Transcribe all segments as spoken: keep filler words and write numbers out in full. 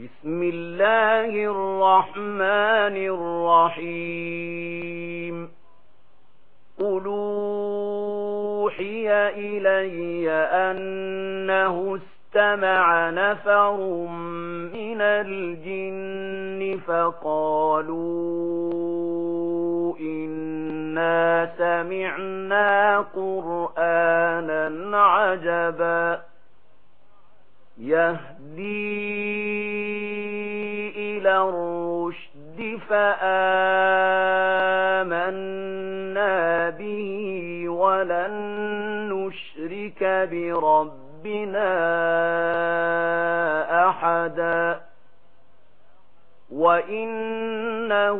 بسم الله الرحمن الرحيم قل أوحي إلي أنه استمع نفر من الجن فقالوا إنا سمعنا قرآنا عجبا يهدي إلى الرشد فآمنا به ولن نشرك بربنا أحدا وإنه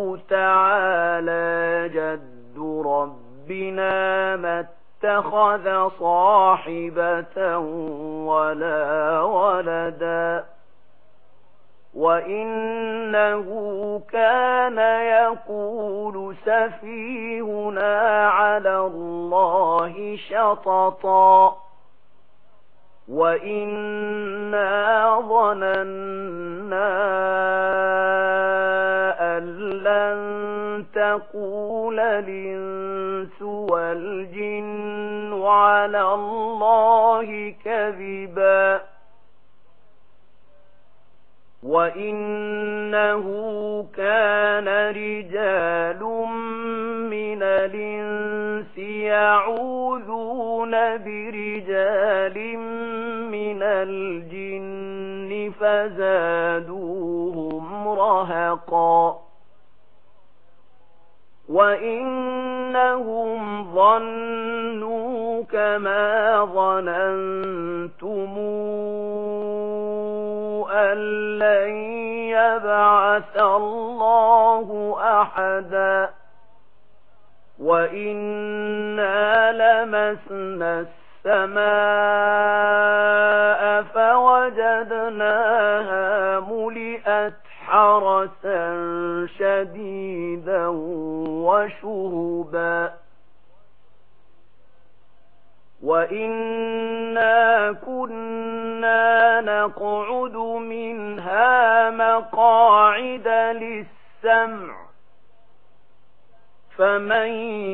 تعالى جد ربنا ما اتخذ صاحبة ولا ولدا وإنه كان يقول سفيهنا على الله شططا وإنا ظننا أن لن تقول الإنس والجن على الله كذبا وإنه كان رجال من الإنس يعوذون برجال من الجن فزادوهم رهقا وإنهم ظنوا كما ظننتم أن لن يبعث الله أحدا وإنا لمسنا السماء فوجدناها ملئت حرسا شديدا وشهبا وإنا كنا نقعد منها مقاعد للسمع فمن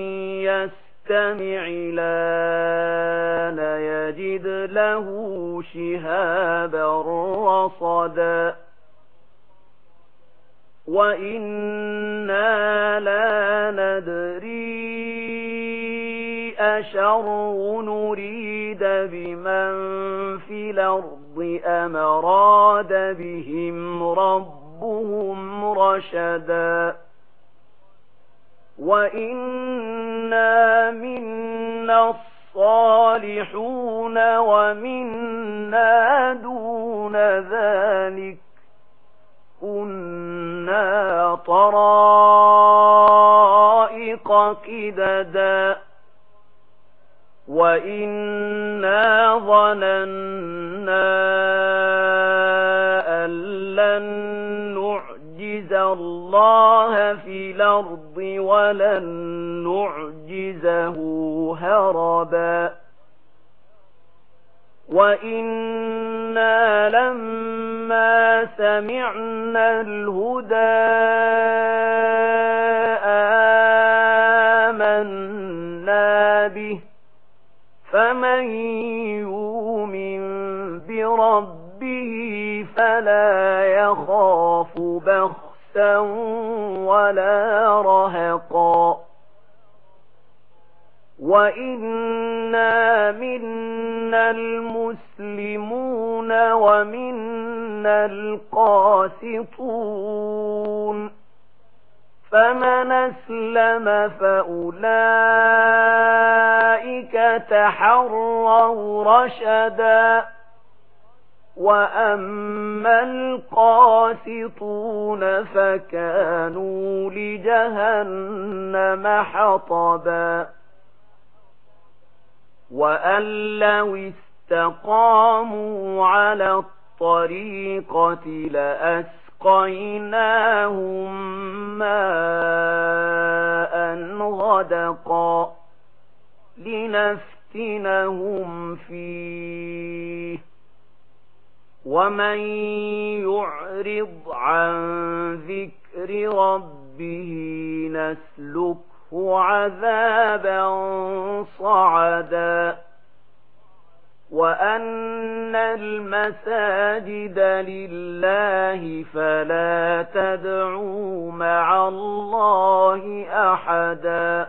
يستمع الآن يجد له شهابا رصدا وإنا لا ندري أشر نريد بمن في الأرض أم أراد بهم ربهم رشدا وإنا منا الصالحون ومنا دون ذلك كنا طرائق قددا وإنا ظننا أن لن نعجز الله في الأرض ولن نعجزه هربا وإنا لما سمعنا الهدى آمنا به فمن يؤمن بربه فلا يخاف بخسا ولا رهقا وإنا منا المسلمون ومنا القاسطون فمن أسلم فأولئك تحروا رشدا وأما القاسطون فكانوا لجهنم حطبا وأن لو استقاموا على الطريقة لأسقيناهم ماء غدقا لنفتنهم فيه ومن يعرض عن ذكر ربه نسلكه عذابا صعدا وأن المساجد لله فلا تدعوا مع الله أحدا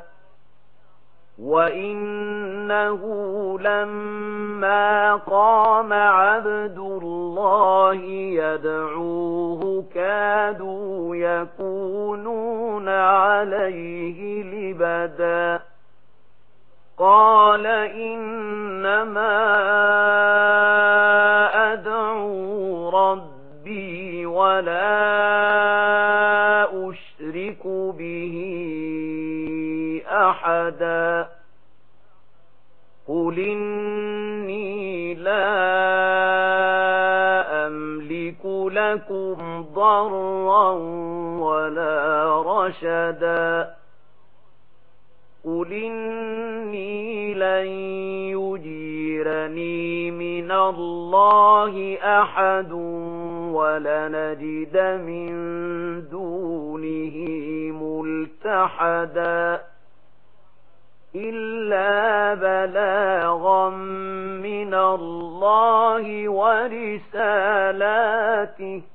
وإنه لما قام عبد الله يدعوه كادوا يكونون عليه لبدا قال إنما أدعو ربي ولا أشرك به أحدا قل إني لا أملك لكم ضرا ولا رشدا قل إني لن يجيرني من الله أحد ولنجد من دونه ملتحدا إلا بلاغا من الله ورسالاته